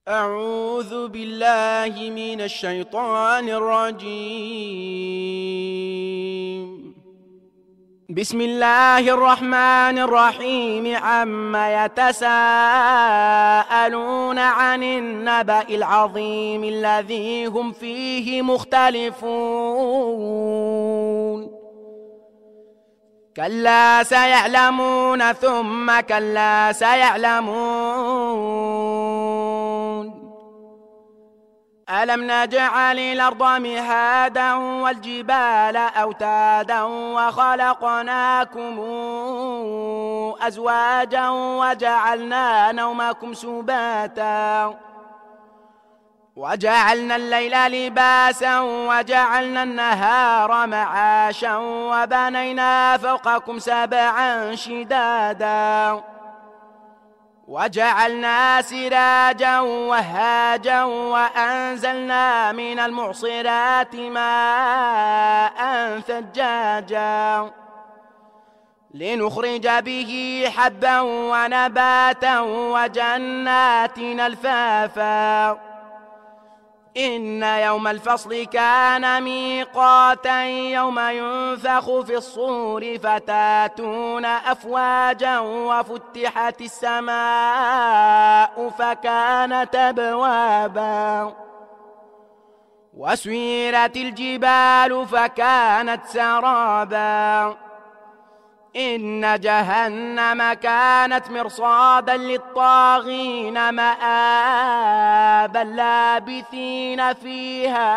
أعوذ بالله من الشيطان الرجيم. بسم الله الرحمن الرحيم. عما يتساءلون عن النبأ العظيم الذي هم فيه مختلفون. كلا سيعلمون ثم كلا سيعلمون. ألم نجعل الأرض مهادا والجبال أوتادا وخلقناكم أزواجا وجعلنا نومكم سباتا وجعلنا الليل لباسا وجعلنا النهار معاشا وبنينا فوقكم سبعا شدادا وجعلنا سراجا وهاجا وأنزلنا من المعصرات ماء ثجاجا لنخرج به حبا ونباتا وجنات ألفافا. إن يوم الفصل كان ميقاتا يوم ينفخ في الصور فتاتون أفواجا وفتحت السماء فكانت أبوابا وسيرت الجبال فكانت سرابا. إن جهنم كانت مرصادا للطاغين مآبا لابثين فيها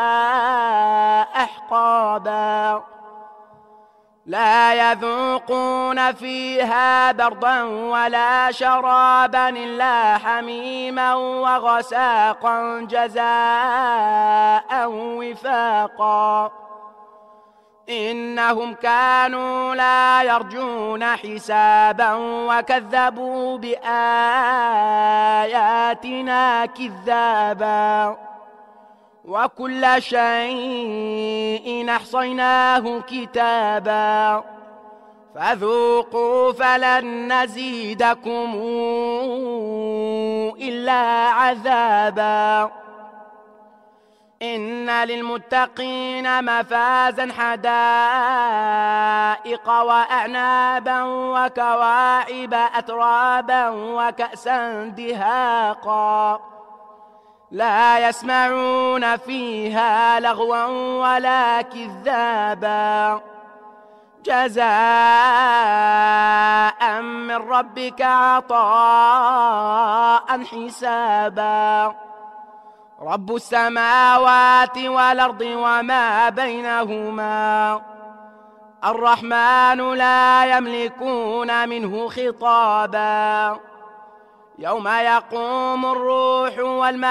أحقابا لا يذوقون فيها بردا ولا شرابا إلا حميما وغساقا جزاء وفاقا. إنهم كانوا لا يرجون حسابا وكذبوا بآياتنا كذابا وكل شيء أحصيناه كتابا فذوقوا فلن نزيدكم إلا عذابا. إن للمتقين مفازا حدائق وأعنابا وكواعب أترابا وكأسا دهاقا لا يسمعون فيها لغوا ولا كذابا جزاء من ربك عطاء حسابا. رب السماوات والأرض وما بينهما الرحمن لا يملكون منه خطابا. يوم يقوم الروح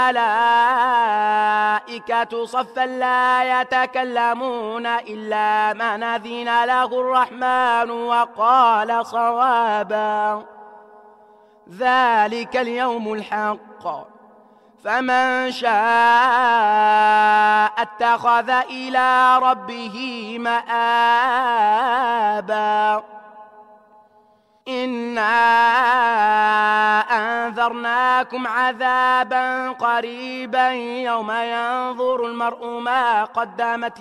والملائكة صفا لا يتكلمون إلا من أذن له الرحمن وقال صوابا. ذلك اليوم الحق فمن شاء اتخذ إلى ربه مآبا. إنا أنذرناكم عذابا قريبا يوم ينظر المرء ما قدمت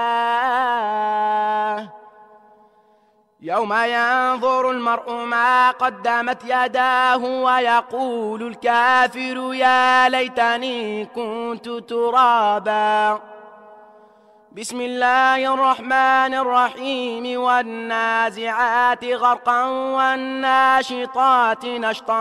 يداه ويقول الكافر يا ليتني كنت ترابا. بسم الله الرحمن الرحيم. والنازعات غرقا والناشطات نشطا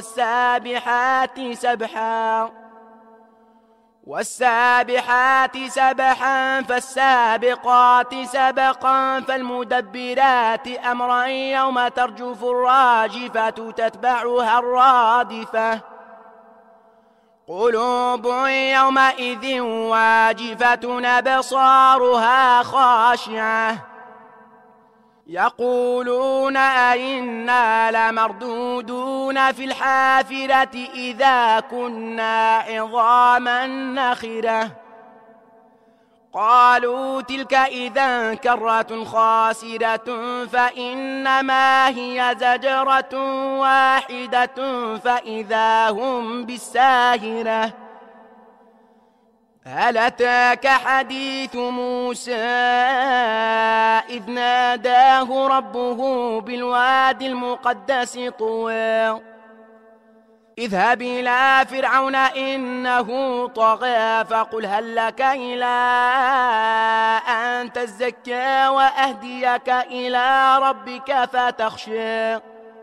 والسابحات سبحا فالسابقات سبقا فالمدبرات أمرا يوم ترجف الراجفة تتبعها الرادفة قلوب يومئذ واجفة أبصارها خاشعة يقولون أئنا لمردودون في الحافرة إذا كنا عظاما نخرة قالوا تلك إذا كرة خاسرة فإنما هي زجرة واحدة فإذا هم بالساهرة. هل أتاك حديث موسى إذ ناداه ربه بالواد المقدس طوى اذهب إلى فرعون إنه طغى فقل هل لك إلى أن تزكى وأهديك إلى ربك فتخشى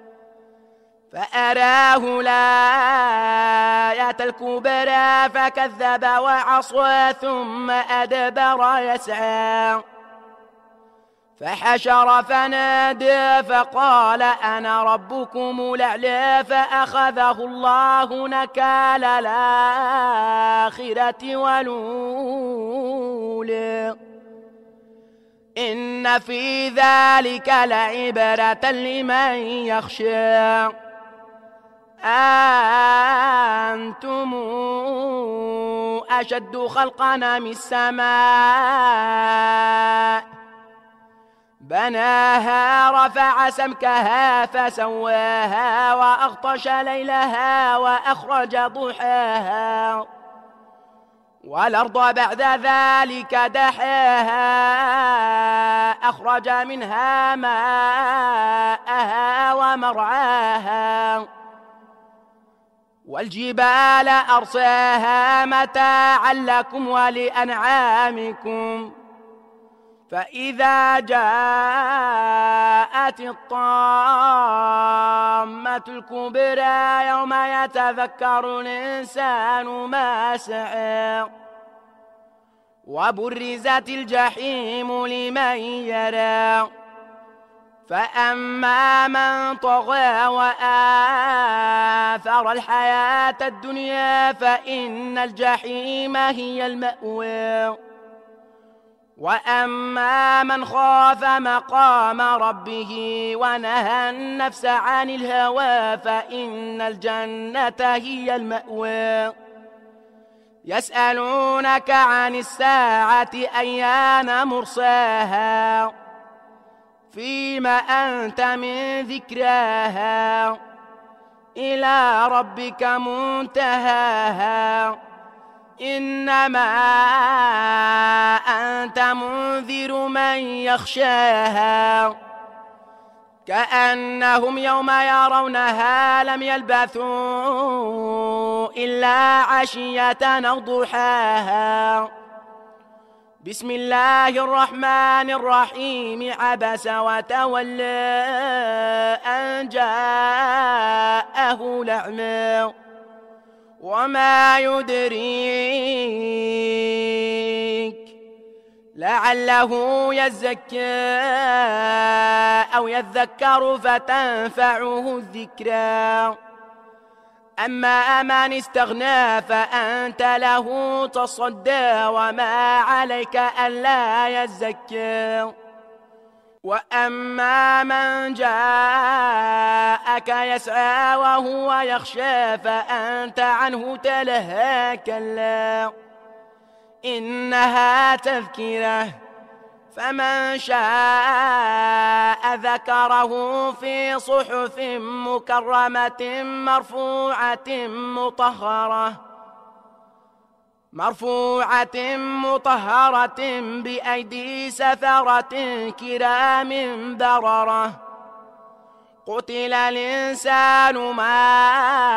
فأراه الآية الكبرى فكذب وعصى ثم أدبر يسعى فحشر فنادى فقال أنا ربكم الأعلى فأخذه الله نكال الآخرة والأولى إن في ذلك لعبرة لمن يخشى. أنتم أشد خلقا من السماء بناها رفع سمكها فسواها وأغطش ليلها وأخرج ضحاها والأرض بعد ذلك دحاها أخرج منها ماءها ومرعاها والجبال أرساها متاعا لكم ولأنعامكم فإذا جاءت الطامة الكبرى يوم يتذكر الإنسان ما سعى وبرزت الجحيم لمن يرى فأما من طغى وآثر الحياة الدنيا فإن الجحيم هي المأوى وأما من خاف مقام ربه ونهى النفس عن الهوى فإن الجنة هي المأوى يسألونك عن الساعة أيان مرساها فيم أنت من ذكراها إلى ربك منتهاها إنما أنت منذر من يخشاها كأنهم يوم يرونها لم يلبثوا إلا عشية أو ضحاها. بسم الله الرحمن الرحيم عبس وتولى أن جاءه الأعمى وما يدريك لعله يزكى أو يذكر فتنفعه الذكرى أما من استغنى فأنت له تصدى وما عليك ألا يزكى وأما من جاءك يسعى وهو يخشى فأنت عنه تلهى كلا إنها تذكرة فمن شاء ذكره في صحف مكرمة مرفوعة مطهرة بأيدي سفرة كرام بررة قتل الإنسان ما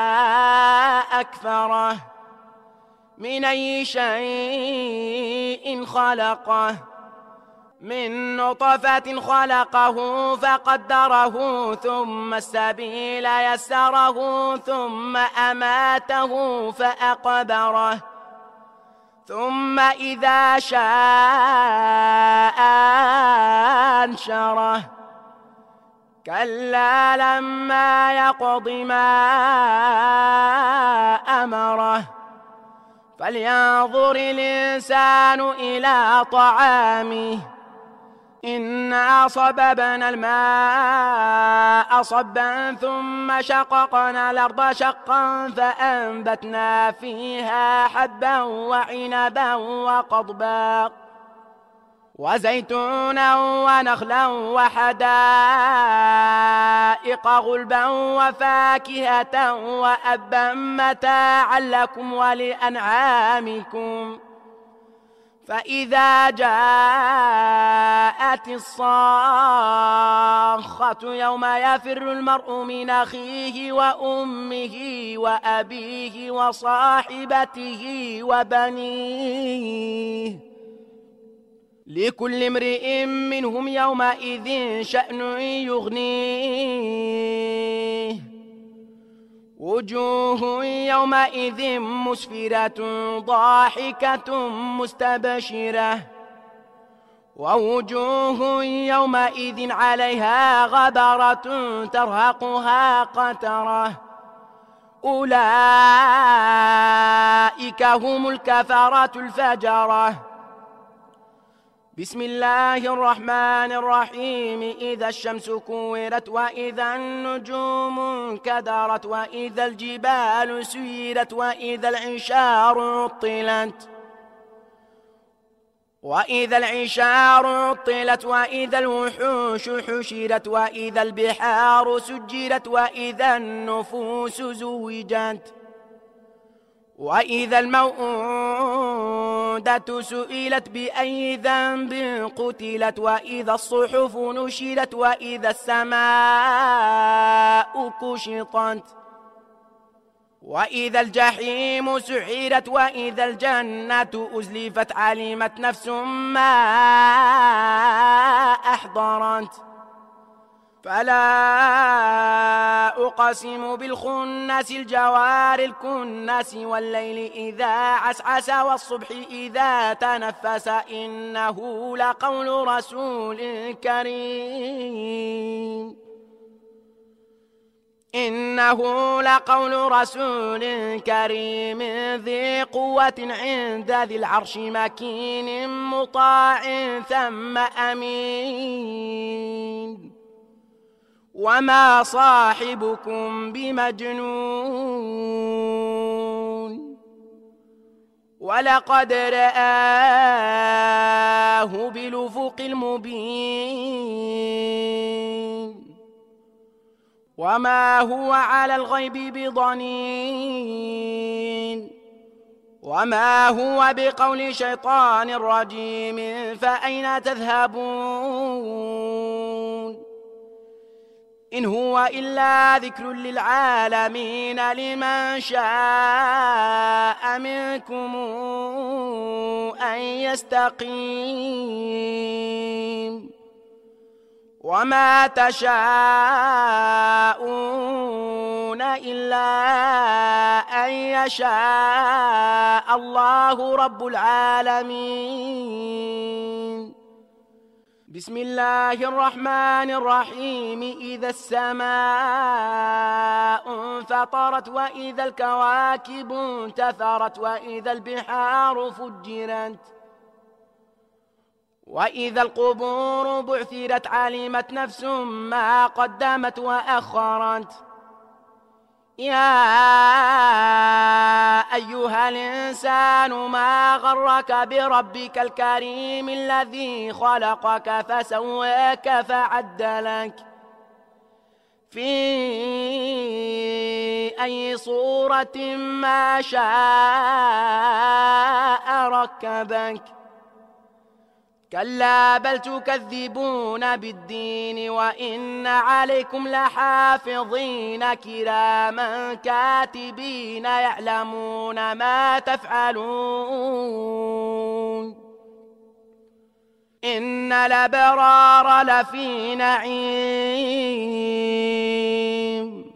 أكفره من أي شيء خلقه من نطفة خلقه فقدره ثم السبيل يسره ثم أماته فأقبره ثم إذا شاء أنشره كلا لما يقض ما أمره فلينظر الإنسان إلى طعامه إنا صببنا الماء صبا ثم شققنا الأرض شقا فأنبتنا فيها حبا وعنبا وقضبا وزيتونا ونخلا وحدائق غلبا وفاكهة وأبا متاعا لكم ولأنعامكم. فإذا جاءت الصاخة يوم يفر المرء من أخيه وأمه وأبيه وصاحبته وبنيه لكل امرئ منهم يومئذ شأن يغنيه. وجوه يومئذ مسفرة ضاحكة مستبشرة ووجوه يومئذ عليها غبرة ترهقها قترة أولئك هم الكفرة الفجرة. بسم الله الرحمن الرحيم. إذا الشمس كورت وإذا النجوم انكدرت وإذا الجبال سيرت وإذا العشار عطلت وإذا الوحوش حشرت وإذا البحار سجرت وإذا النفوس زوجت وإذا الموءودة سئلت بأي ذنب قتلت وإذا الصحف نشرت وإذا السماء كشطت وإذا الجحيم سعرت وإذا الجنة أزلفت علمت نفس ما أحضرت. فلا أقسم بالخنس الجوار الكنس والليل إذا عسعس والصبح إذا تنفس إنه لقول رسول كريم ذي قوة عند ذي العرش مكين مطاع ثم أمين. وما صاحبكم بمجنون ولقد رآه بالأفق المبين وما هو على الغيب بضنين وما هو بقول شيطان رجيم. فأين تذهبون إن هو إلا ذكر للعالمين لمن شاء منكم أن يستقيم. وما تشاءون إلا أن يشاء الله رب العالمين. بسم الله الرحمن الرحيم. إذا السماء انفطرت وإذا الكواكب انتثرت وإذا البحار فجرت وإذا القبور بعثرت علمت نفس ما قدمت وأخرت. يا أيها الإنسان ما غرك بربك الكريم الذي خلقك فسواك فعدلك في أي صورة ما شاء ركبك. كلا بل تكذبون بالدين وإن عليكم لحافظين كراما كاتبين يعلمون ما تفعلون. إن الأبرار لفي نعيم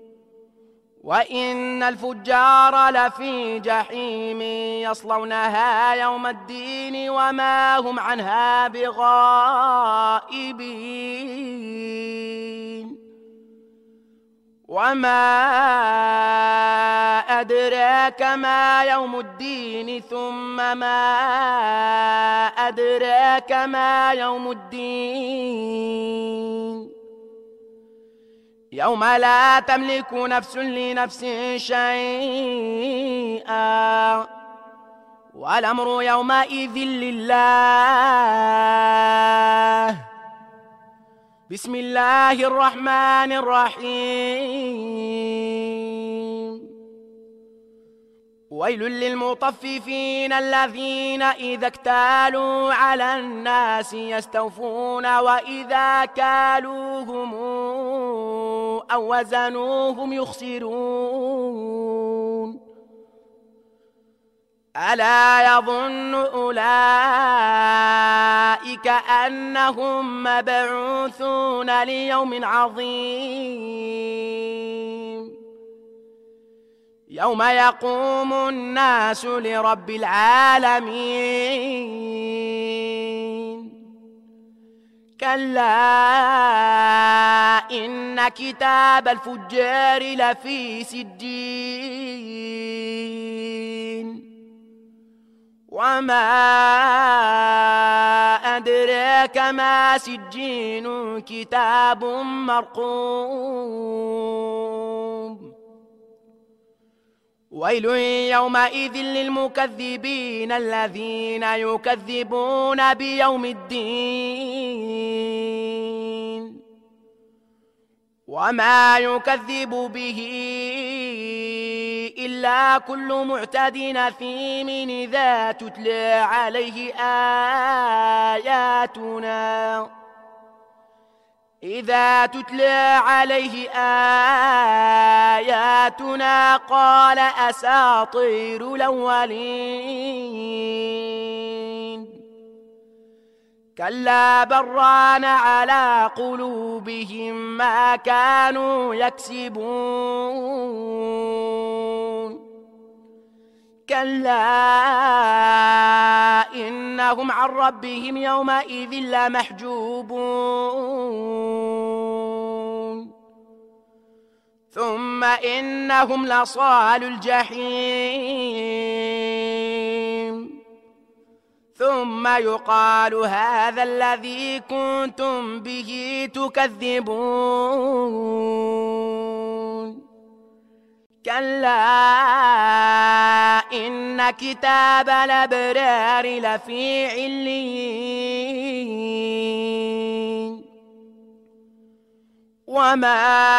وإن الفجار لفي جحيم يصلونها يوم الدين وما هم عنها بغائبين. وما أدراك ما يوم الدين ثم ما أدراك ما يوم الدين يوم لا تملك نفس لنفس شيئا والأمر يومئذ لله. بسم الله الرحمن الرحيم. ويل للمطففين الذين إذا اكتالوا على الناس يستوفون وإذا كالوهم أو وزنوهم يخسرون. ألا يظن أولئك أنهم مبعوثون ليوم عظيم يوم يقوم الناس لرب العالمين. كلا إن كتاب الفجار لفي سجين وما أدراك ما سجين كتاب مرقوم. ويل يومئذ للمكذبين الذين يكذبون بيوم الدين وما يكذب به إلا كل معتد أثيم إذا تتلى عليه آياتنا قال أساطير الأولين. كلا بران على قلوبهم ما كانوا يكسبون. كلا إنهم عن ربهم يومئذ لمحجوبون. ثم إنهم لصال الجحيم ثم يقال هذا الذي كنتم به تكذبون. كلا إن كتاب الأبرار لفي عليين وما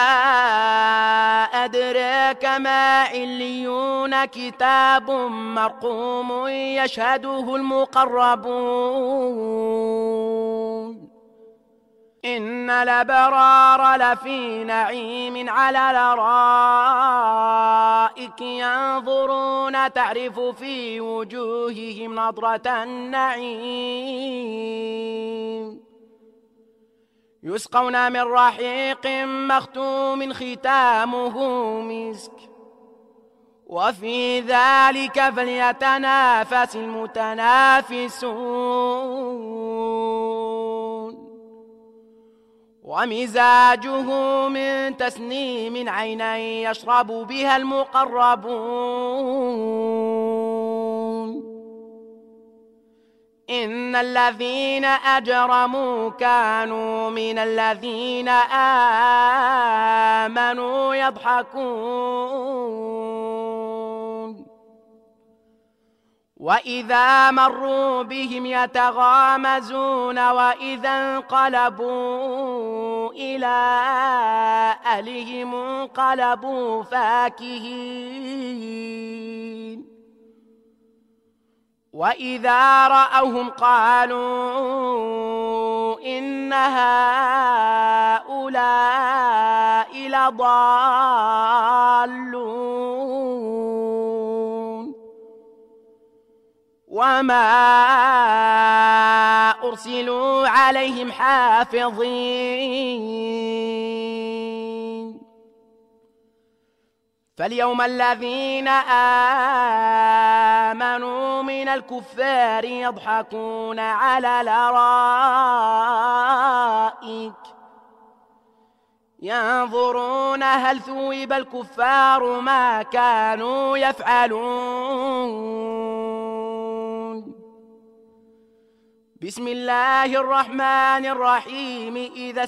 أدراك ما عليون كتاب مرقوم يشهده المقربون. إن الأبرار لفي نعيم على الأرائك ينظرون تعرف في وجوههم نضرة النعيم يسقون من رحيق مختوم ختامه مسك وفي ذلك فليتنافس المتنافسون. ومزاجه من تسنيم عينا يشرب بها المقربون. إن الذين أجرموا كانوا من الذين آمنوا يضحكون وإذا مروا بهم يتغامزون وإذا انقلبوا إلى أهلهم انقلبوا فاكهين وإذا رأوهم قالوا إن هؤلاء لضالون. وما أرسلوا عليهم حافظين. فاليوم الذين آمنوا من الكفار يضحكون على الأرائك ينظرون هل ثوب الكفار ما كانوا يفعلون. بسم الله الرحمن الرحيم. إذا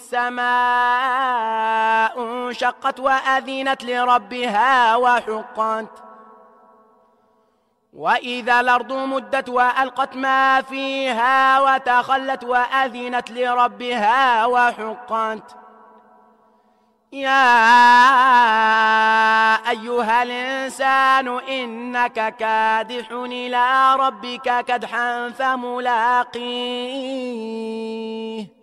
السماء انشقت وأذنت لربها وحقت وإذا الأرض مدت وألقت ما فيها وتخلت وأذنت لربها وحقت يا أيها الإنسان إنك كادح إلى ربك كدحا فملاقيه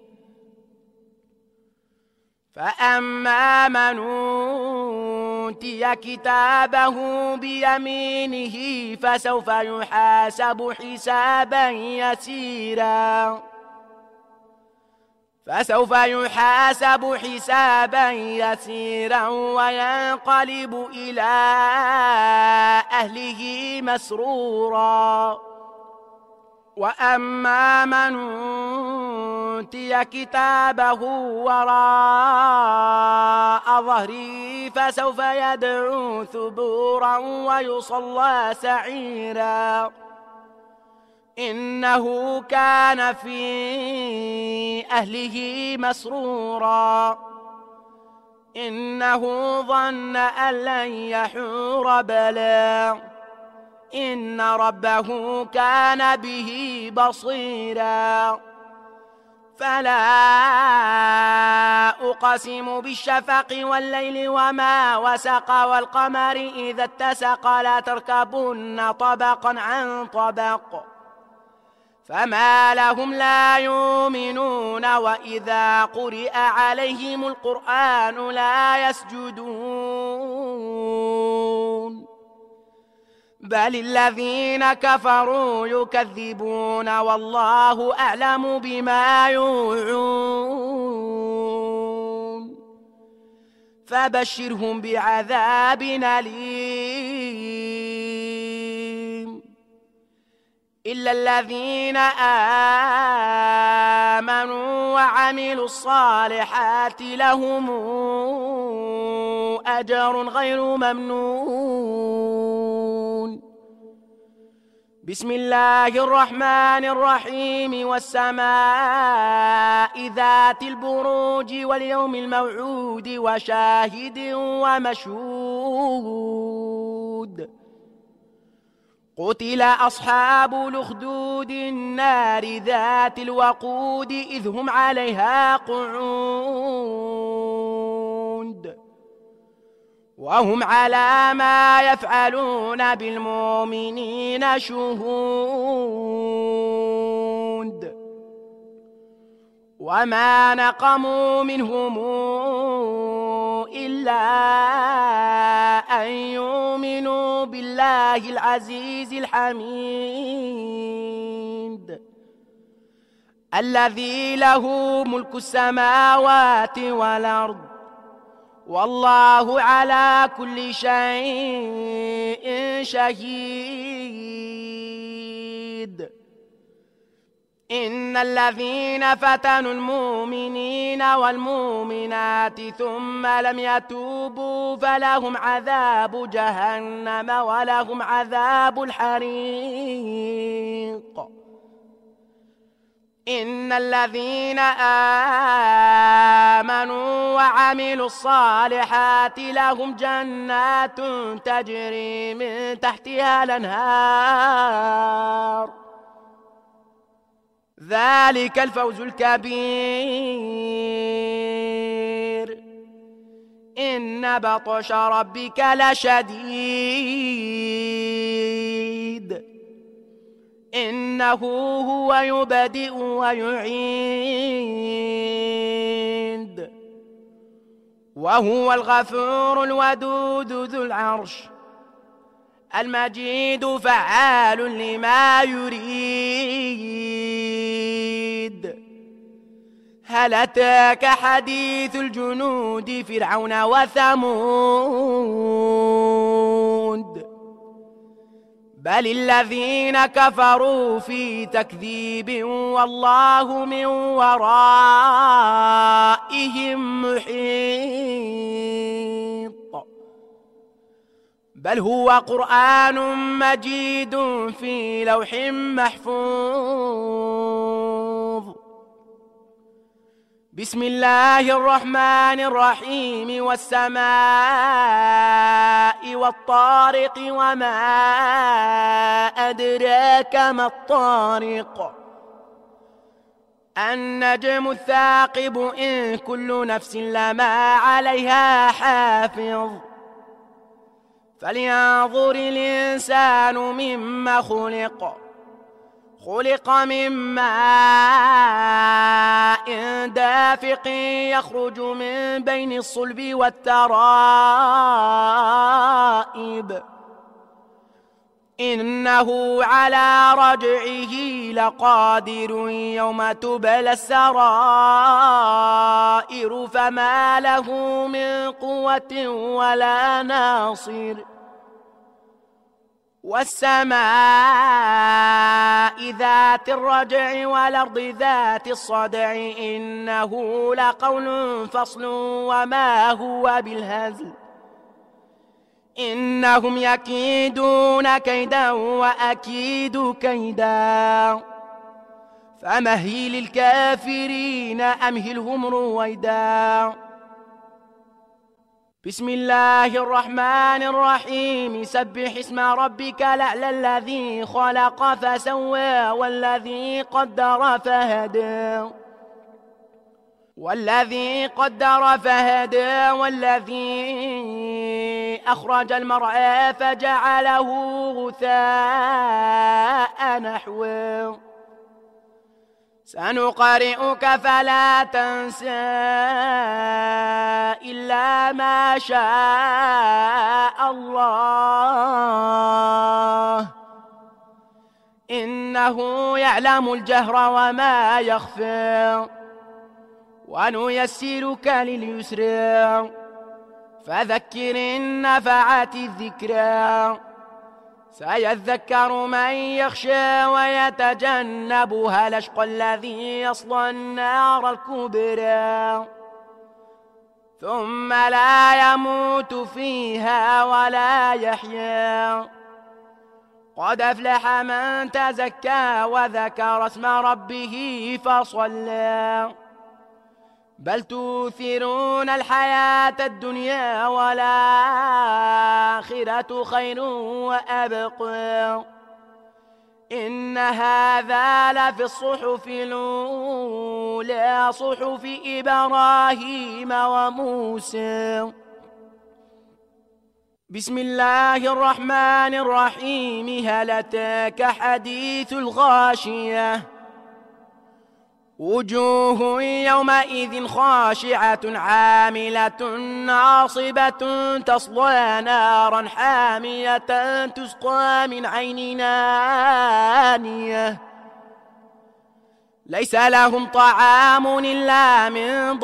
فأما من أوتي كتابه بيمينه فسوف يحاسب حسابا يسيرا وينقلب إلى أهله مسرورا وأما من أوتي كتابه وراء ظهره فسوف يدعو ثبورا ويصلى سعيرا إنه كان في أهله مسرورا إنه ظن أن لن يحور بلى إن ربه كان به بصيرا فلا أقسم بالشفق والليل وما وسق والقمر إذا اتسق لتركبن طبقا عن طبق فما لهم لا يؤمنون وإذا قرئ عليهم القرآن لا يسجدون بل الذين كفروا يكذبون والله أعلم بما يوعون فبشرهم بعذاب أليم إلا الذين آمنوا وعملوا الصالحات لهم أجر غير ممنون بسم الله الرحمن الرحيم والسماء ذات البروج واليوم الموعود وشاهد ومشهود قتل أصحاب الأخدود النار ذات الوقود إذ هم عليها قعود وهم على ما يفعلون بالمؤمنين شهود وما نقموا منهم إلا أن يؤمنوا بالله العزيز الحميد الذي له ملك السماوات والأرض والله على كل شيء شهيد إن الذين فتنوا المؤمنين والمؤمنات ثم لم يتوبوا فلهم عذاب جهنم ولهم عذاب الحريق إن الذين آمنوا وعملوا الصالحات لهم جنات تجري من تحتها الأنهار ذلك الفوز الكبير إن بطش ربك لشديد إنه هو يبدئ ويعيد وهو الغفور الودود ذو العرش المجيد فعال لما يريد هل أتاك حديث الجنود فرعون وثمود بل الذين كفروا في تكذيب والله من ورائهم محيط بل هو قرآن مجيد في لوح محفوظ بسم الله الرحمن الرحيم والسماء والطارق وما أدراك ما الطارق النجم الثاقب إن كل نفس لما عليها حافظ فلينظر الإنسان مما خلق من ماء دافق يخرج من بين الصلب والترائب إنه على رجعه لقادر يوم تبلى السرائر فما له من قوة ولا ناصر والسماء ذات الرجع والأرض ذات الصدع إنه لقول فصل وما هو بالهزل إنهم يكيدون كيدا وأكيد كيدا فمهل الكافرين أمهلهم رويدا بسم الله الرحمن الرحيم سبح اسم ربك الأعلى الذي خلق فسوى والذي قدر فهدى والذي أخرج المرعى فجعله غثاء نحوه سنقرئك فلا تنسى إلا ما شاء الله إنه يعلم الجهر وما يخفى ونيسرك لليسر فذكر إن نفعت الذكرى سيذكر من يخشى ويتجنبها الأشقى الذي يصلى النار الكبرى ثم لا يموت فيها ولا يحيا قد أفلح من تزكى وذكر اسم ربه فصلى بل تؤثرون الحياة الدنيا والآخرة خير وأبقى إن هذا لفي الصحف الأولى صحف إبراهيم وموسى بسم الله الرحمن الرحيم هل أتاك حديث الغاشية وجوه يومئذ خاشعة عاملة ناصبة تصلى نارا حامية تسقى من عين آنية ليس لهم طعام إلا من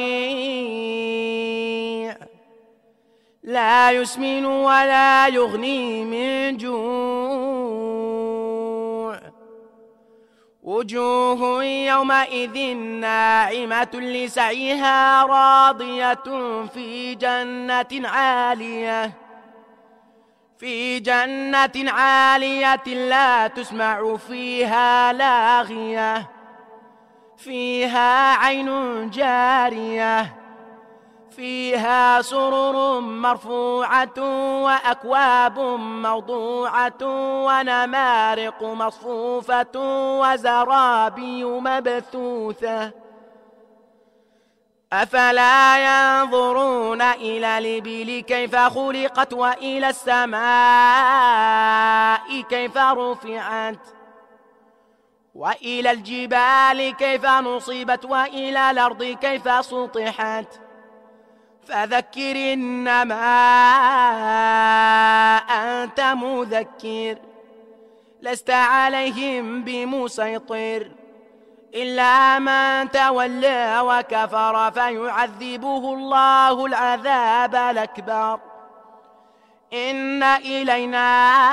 ضريع لا يسمن ولا يغني من جوع وجوه يومئذ ناعمة لسعيها راضية في جنة عالية لا تسمع فيها لاغية فيها عين جارية فيها سرر مرفوعة وأكواب موضوعة ونمارق مصفوفة وزرابي مبثوثة أفلا ينظرون إلى الإبل كيف خلقت وإلى السماء كيف رفعت وإلى الجبال كيف نصبت وإلى الأرض كيف سطحت فذكر إنما أنت مذكر لست عليهم بمسيطر إلا من تولى وكفر فيعذبه الله العذاب الأكبر إن إلينا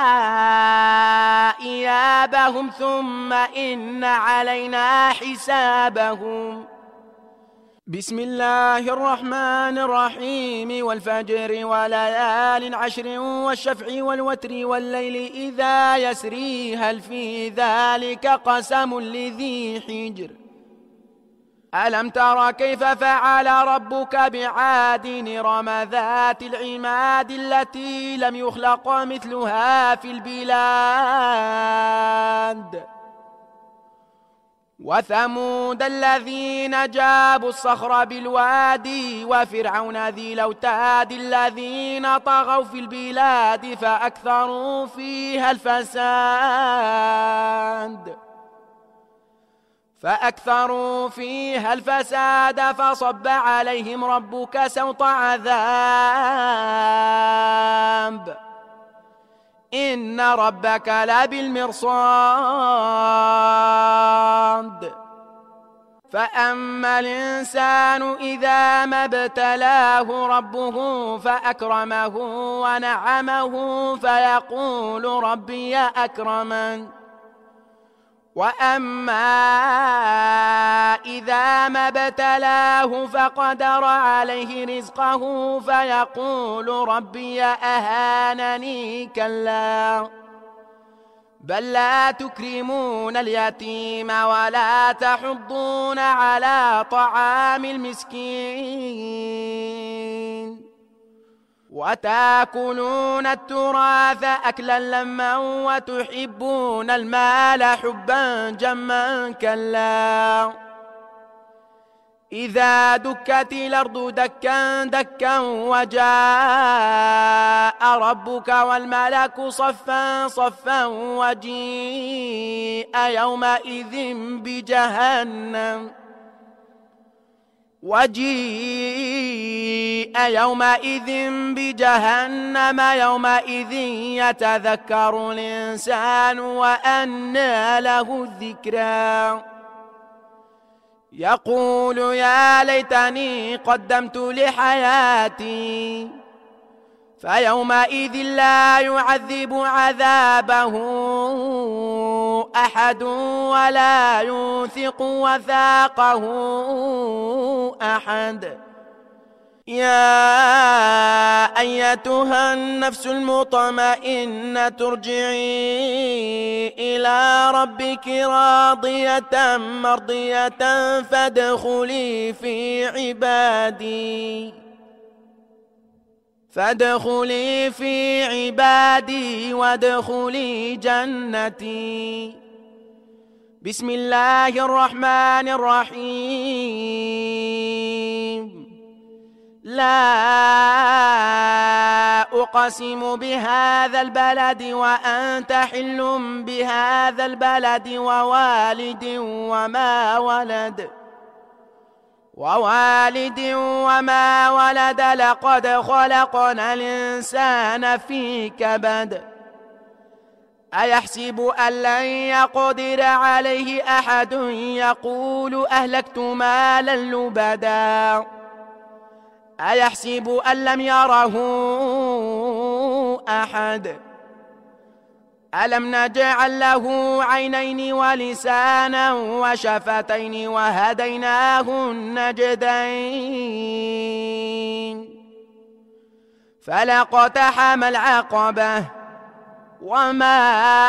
إيابهم ثم إن علينا حسابهم بسم الله الرحمن الرحيم والفجر وليال عشر والشفع والوتر والليل إذا يسري هل في ذلك قسم لذي حجر ألم تر كيف فعل ربك بعاد إرم ذات العماد التي لم يخلق مثلها في البلاد وثمود الذين جابوا الصخر بالوادي وفرعون ذي الأوتاد الذين طغوا في البلاد فأكثروا فيها الفساد فصب عليهم ربك سوط عذاب إن ربك لبالمرصاد فأما الإنسان إذا ما ابتلاه ربه فأكرمه ونعمه فيقول ربي أكرمن وأما إذا ما ابتلاه فقدر عليه رزقه فيقول ربي أهانني كلا بل لا تكرمون اليتيم ولا تحضون على طعام المسكين وتأكلون التراث أكلا لما وتحبون المال حبا جما كلا إذا دكت الأرض دكا دكا وجاء ربك والملك صفا صفا وجيء يومئذ بجهنم يومئذ يتذكر الإنسان وأنى له الذكرى يقول يا ليتني قدمت لحياتي فيومئذ لا يعذب عذابه أحد ولا يوثق وثاقه أحد يا أيتها النفس المطمئنة ارجعي إلى ربك راضية مرضية فادخلي في عبادي وادخلي جنتي بسم الله الرحمن الرحيم لا أقسم بهذا البلد وأنت حل بهذا البلد ووالد وما ولد لقد خلقنا الإنسان في كبد أيحسب أن لن يقدر عليه أحد يقول أهلكت مالا لبدا أيحسب أن لم يره أحد ألم نجعل له عينين ولسانا وشفتين وهديناه النجدين فلاقتحم العقبة وما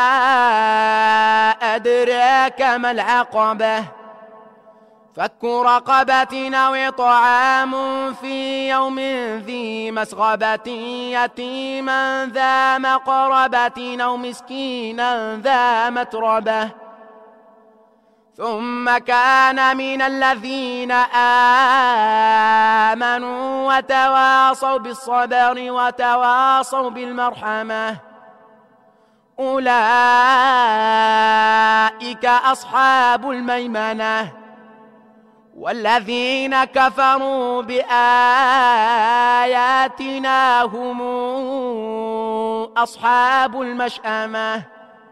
أدراك ما العقبة فك رقبة أو إطعام في يوم ذي مسغبة يتيما ذا مقربة أو مسكينا ذا متربة ثم كان من الذين آمنوا وتواصوا بالصبر وتواصوا بالمرحمة أولئك أصحاب الميمنة والذين كفروا بآياتنا هم أصحاب المشأمة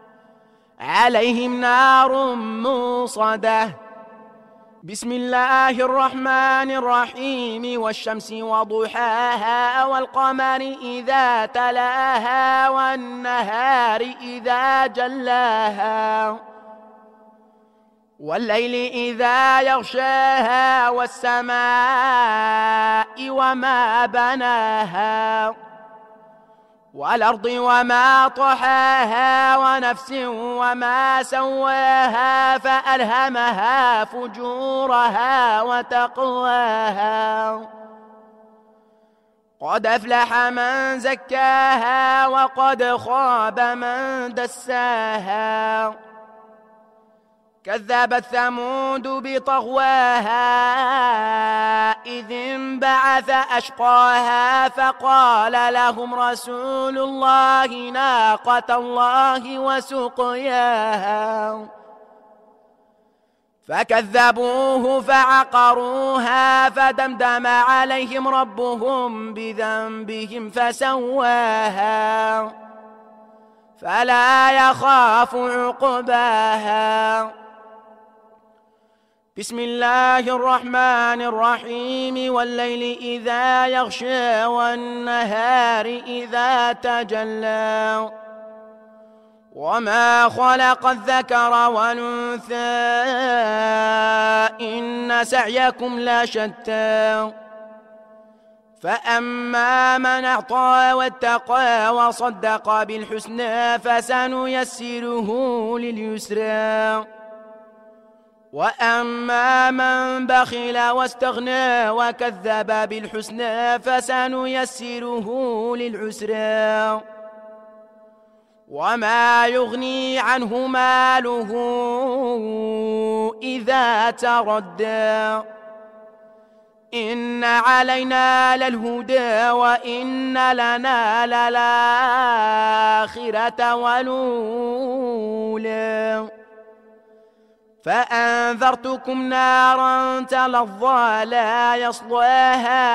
عليهم نار موصدة بسم الله الرحمن الرحيم والشمس وضحاها والقمر إذا تلاها والنهار إذا جلاها والليل إذا يغشاها والسماء وما بناها والأرض وما طحاها ونفس وما سواها فألهمها فجورها وتقواها قد أفلح من زكاها وقد خاب من دساها كذبت ثمود بطغواها إذ انبعث أشقاها فقال لهم رسول الله ناقة الله وسقياها فكذبوه فعقروها فدمدم عليهم ربهم بذنبهم فسواها فلا يخاف عقباها. بسم الله الرحمن الرحيم والليل إذا يغشى والنهار إذا تجلى وما خلق الذكر والأنثى إن سعيكم لشتى فأما من أعطى واتقى وصدق بالحسنى فسنيسره لليسرى وأما من بخل واستغنى وكذب بالحسنى فسنيسره للعسرى وما يغني عنه ماله إذا تردى إن علينا للهدى وإن لنا للآخرة والأولى فأنذرتكم نارا تلظى لا يصلاها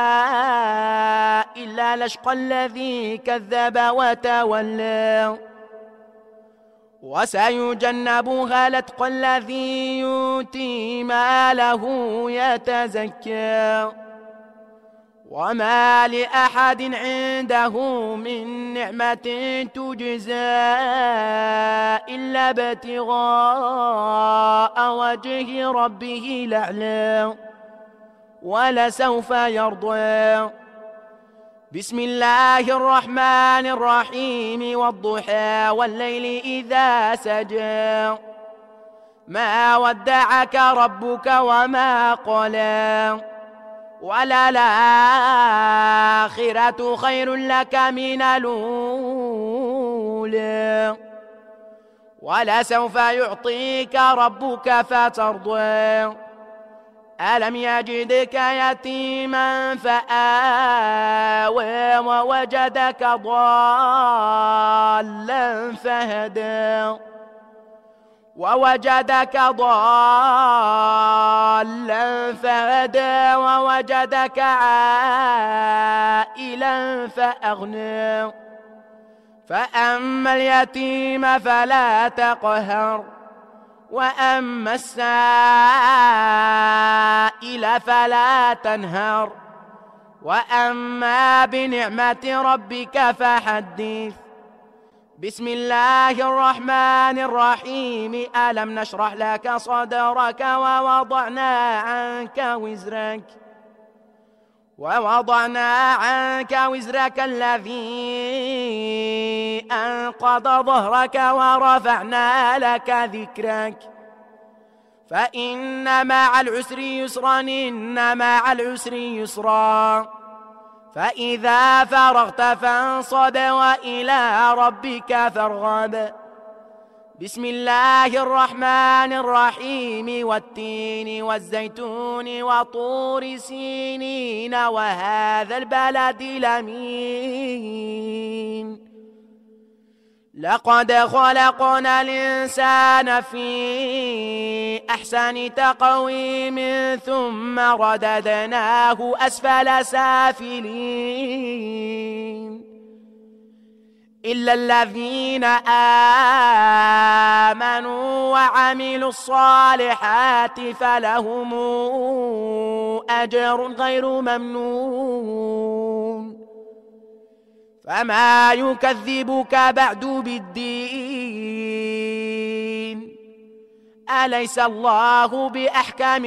إلا الأشقى الذي كذب وتولى وسيجنبها الأتقى الذي يؤتي ماله يتزكى وما لأحد عنده من نعمة تجزى إلا ابتغاء وجه ربه الأعلى ولسوف يرضى. بسم الله الرحمن الرحيم والضحى والليل إذا سجى ما ودعك ربك وما قلى وللآخرة خير لك من الأولى ولسوف يعطيك ربك فترضى ألم يجدك يتيما فآوى ووجدك ضالا فهدى ووجدك ووجدك عائلا فأغنى فأما اليتيم فلا تقهر وأما السائل فلا تنهر وأما بنعمة ربك فحدث. بسم الله الرحمن الرحيم ألم نشرح لك صدرك ووضعنا عنك وزرك الذي أنقض ظهرك ورفعنا لك ذكرك فإن مع العسر يسرا إن مع العسر يسرا فإذا فرغت فانصب وإلى ربك فارغب. بسم الله الرحمن الرحيم والتين والزيتون وطور سينين وهذا البلد الأمين لقد خلقنا الإنسان في أحسن تقويم ثم رددناه أسفل سافلين إلا الذين آمنوا وعملوا الصالحات فلهم أجر غير ممنون فما يكذبك بعد بالدين أليس الله بأحكم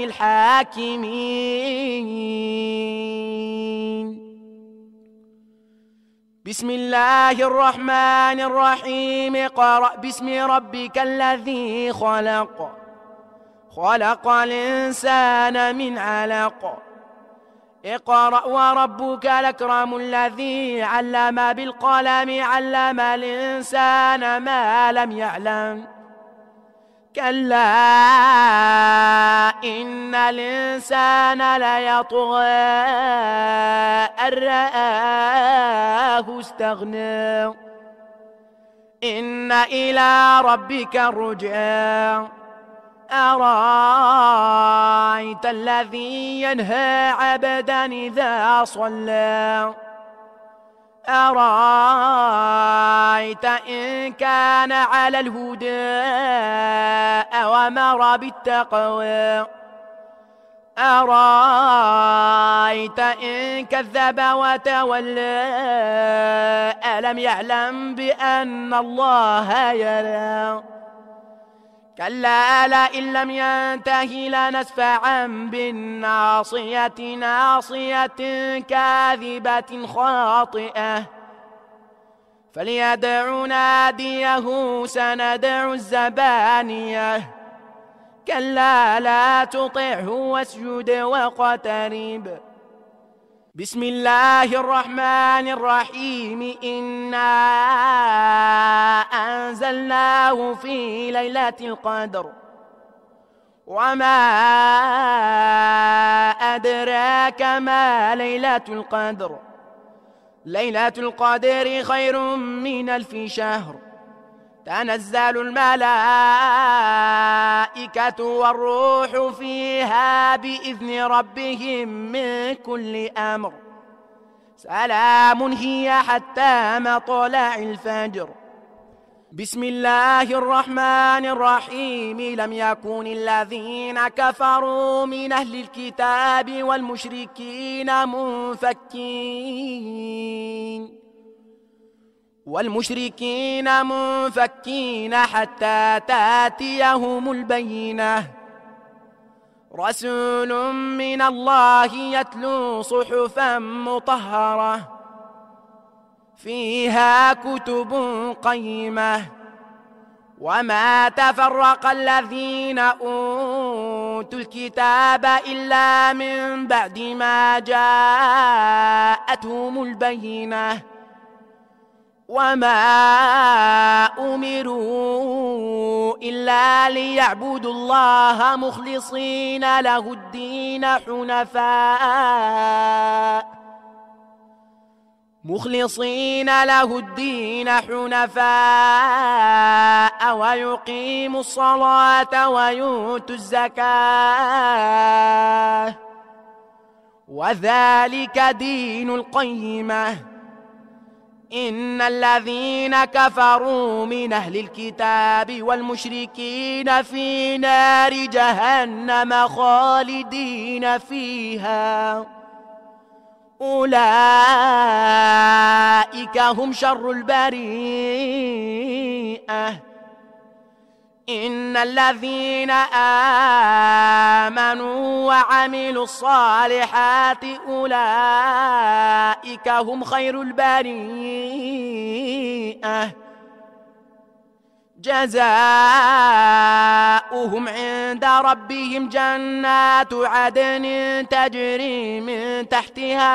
الحاكمين. بسم الله الرحمن الرحيم اقرأ باسم ربك الذي خلق خلق الإنسان من علق اقرأ وربك الأكرم الذي علم بالقلم علم الإنسان ما لم يعلم كلا إن الإنسان ليطغى أن رآه استغنى إن إلى ربك الرجعى أرأيت الذي ينهى عبدا إذا صلى أرأيت إن كان على الهدى أوامر بالتقوى أرأيت إن كذب وتولى ألم يعلم بأن الله يرى كلا لئن لم ينته لنسفعا بالناصية ناصية كاذبة خاطئة فليدع ناديه سندع الزبانية كلا لا تطعه واسجد واقترب بسم الله الرحمن الرحيم إنا أنزلناه في ليلة القدر وما أدراك ما ليلة القدر ليلة القدر خير من 1000 شهر تنزل الملائكة والروح فيها بإذن ربهم من كل أمر سلام هي حتى مطلع الفجر بسم الله الرحمن الرحيم لم يكن الذين كفروا من أهل الكتاب والمشركين منفكين حتى تاتيهم البينة رسول من الله يتلو صحفا مطهرة فيها كتب قيمة وما تفرق الذين أوتوا الكتاب إلا من بعد ما جاءتهم البينة وما أمروا إلا ليعبدوا الله مخلصين له الدين حنفاء ويقيموا الصلاة ويؤتوا الزكاة وذلك دين القيمة إن الذين كفروا من أهل الكتاب والمشركين في نار جهنم خالدين فيها أولئك هم شر البريئة إن الذين آمنوا وعملوا الصالحات أولئك هم خير البريئة جزاؤهم عند ربهم جنات عدن تجري من تحتها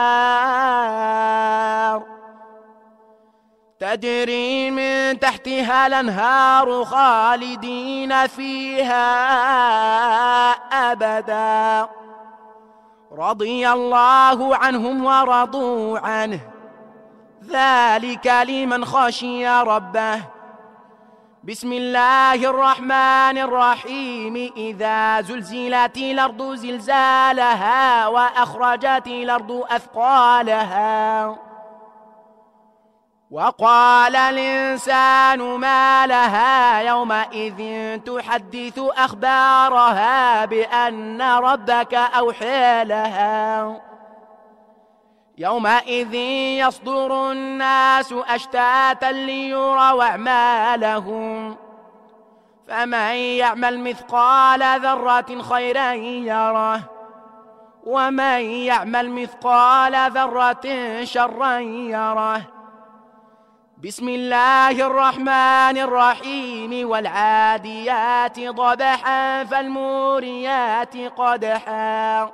الأنهار خالدين فيها أبدا رضي الله عنهم ورضوا عنه ذلك لمن خشي ربه بسم الله الرحمن الرحيم إذا زلزلت الأرض زلزالها وأخرجت الأرض أثقالها وقال الإنسان ما لها يومئذ تحدث أخبارها بأن ربك أوحى لها يومئذ يصدر الناس أشتاتا ليروا أعمالهم فمن يعمل مثقال ذرة خيرا يره ومن يعمل مثقال ذرة شرا يره بسم الله الرحمن الرحيم والعاديات ضبحا فالموريات قدحا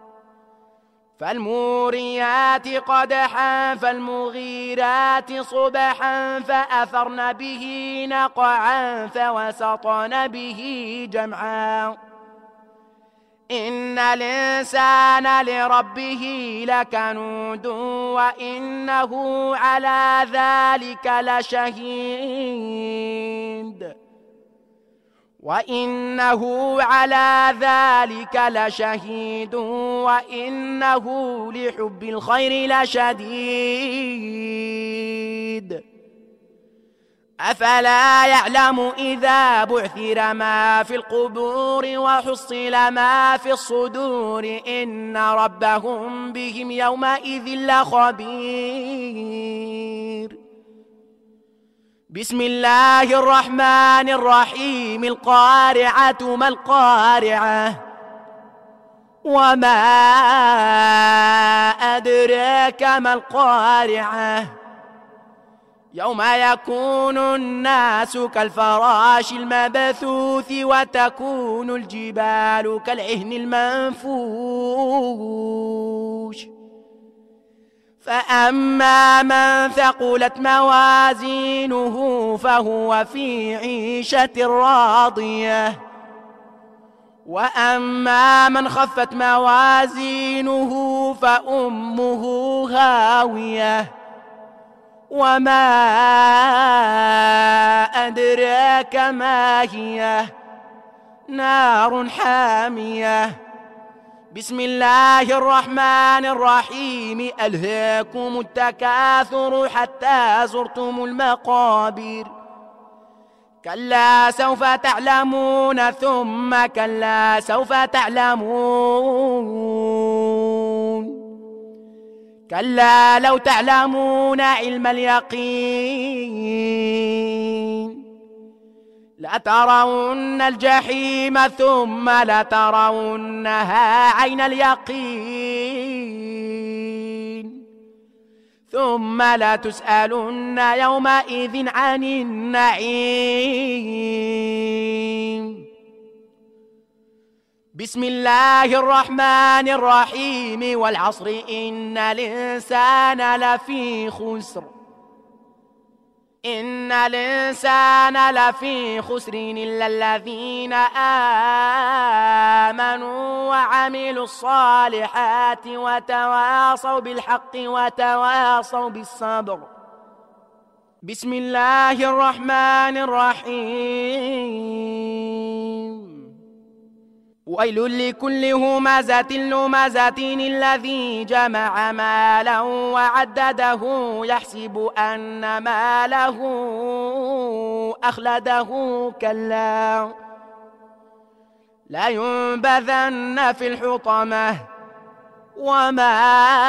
فالمغيرات صبحا فأثرن به نقعا فوسطن به جمعا إن الإنسان لربه لكنود وإنه على ذلك لشهيد وإنه لحب الخير لشديد أفلا يعلم إذا بعثر ما في القبور وحصل ما في الصدور إن ربهم بهم يومئذ لخبير بسم الله الرحمن الرحيم القارعة ما القارعة وما أدراك ما القارعة يوم يكون الناس كالفراش المبثوث وتكون الجبال كالعهن المنفوش فأما من ثقلت موازينه فهو في عيشة راضية وأما من خفت موازينه فأمه هاوية وما أدراك ما هي نار حامية بسم الله الرحمن الرحيم ألهاكم التكاثر حتى زرتم المقابر كلا سوف تعلمون ثم كلا سوف تعلمون كلا لو تعلمون علم اليقين لترون الجحيم ثم لترونها عين اليقين ثم لتسألن يومئذ عن النعيم بسم الله الرحمن الرحيم والعصر إن الإنسان لفي خسر إلا الذين آمنوا وعملوا الصالحات وتواصوا بالحق وتواصوا بالصبر بسم الله الرحمن الرحيم ويل لكل همزة لمزة الذي جمع مالا وعدده يحسب أن ماله أخلده كلا لا ينبذن في الحطمة وما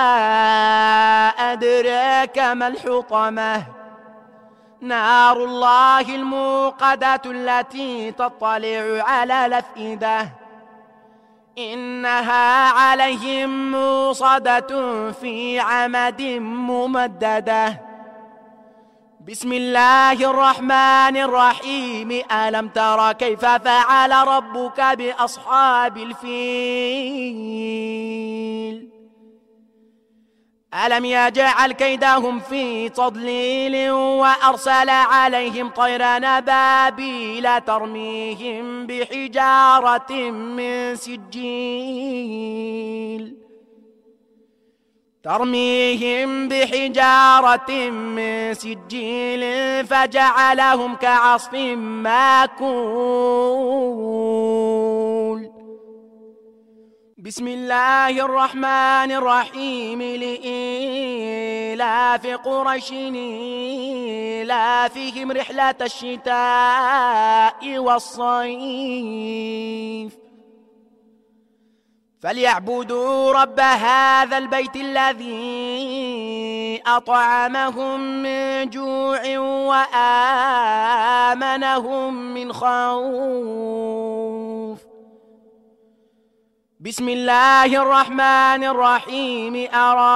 أدراك ما الحطمة نار الله الموقدة التي تطلع على الأفئدة إنها عليهم موصدة في عمد ممددة بسم الله الرحمن الرحيم ألم تر كيف فعل ربك بأصحاب الفيل ألم يجعل كيدهم في تضليل وأرسل عليهم طيرا أبابيل ترميهم بحجارة من سجيل فجعلهم كعصف ماكول بسم الله الرحمن الرحيم لإيلاف قريش إيلافهم رحلة الشتاء والصيف فليعبدوا رب هذا البيت الذي أطعمهم من جوع وآمنهم من خوف. بسم الله الرحمن الرحيم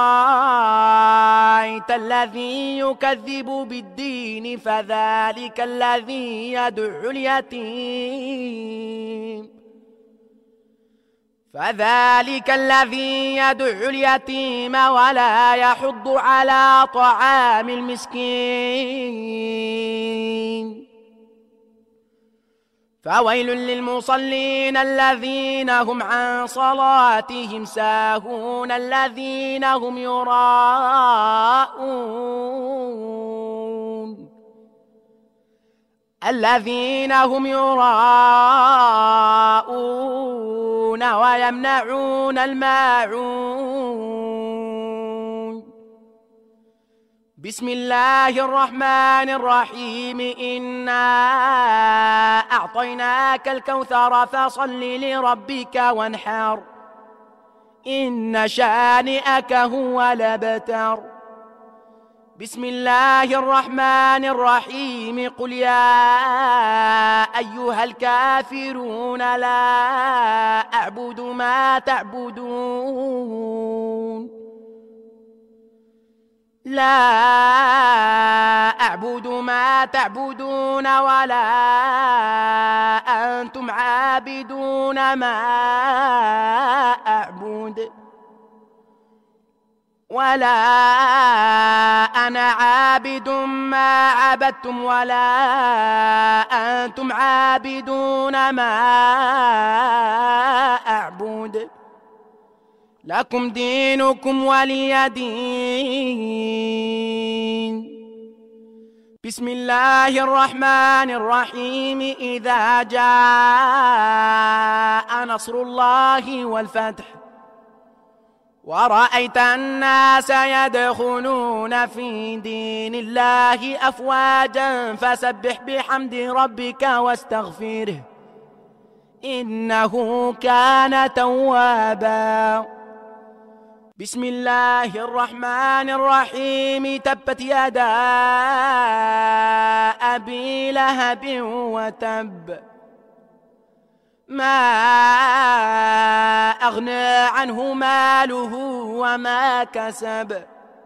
أرأيت الذي يكذب بالدين فذلك الذي يدعو اليتيم ولا يحض على طعام المسكين فويل للمصلين الذين هم عن صلاتهم ساهون الذين هم يراءون ويمنعون الماعون بسم الله الرحمن الرحيم إنا أعطيناك الكوثر فصل لربك وانحر إن شانئك هو الأبتر بسم الله الرحمن الرحيم قل يا أيها الكافرون لا أعبد ما تعبدون ولا أنتم عابدون ما أعبد ولا أنا عابد ما عبدتم ولا أنتم عابدون ما أعبد لكم دينكم ولي دين بسم الله الرحمن الرحيم إذا جاء نصر الله والفتح ورأيت الناس يدخلون في دين الله أفواجا فسبح بحمد ربك واستغفره إنه كان توابا بسم الله الرحمن الرحيم تبت يدا أبي لهب وتب ما أغنى عنه ماله وما كسب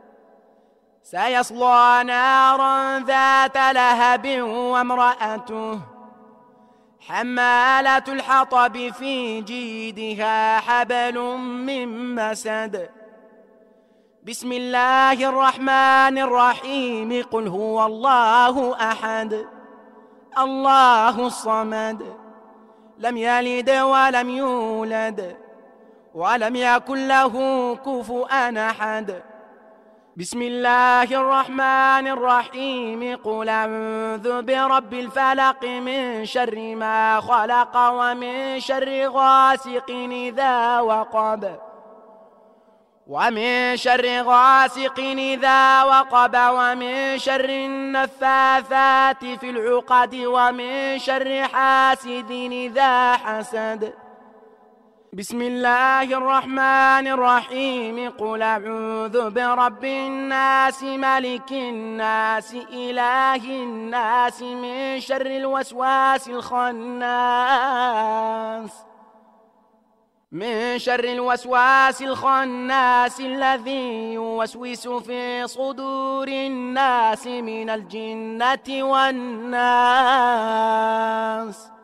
سيصلى نارا ذات لهب وامرأته حمالة الحطب في جيدها حبل من مسد بسم الله الرحمن الرحيم قل هو الله أحد الله الصمد لم يلد ولم يولد ولم يكن له كفؤا أحد بسم الله الرحمن الرحيم قل أعوذ برب الفلق من شر ما خلق ومن شر غاسق إذا وقب ومن شر النفاثات في العقد ومن شر حاسد إذا حسد بسم الله الرحمن الرحيم قل أعوذ برب الناس ملك الناس إله الناس من شر الوسواس الخناس الذي يوسوس في صدور الناس من الجنة والناس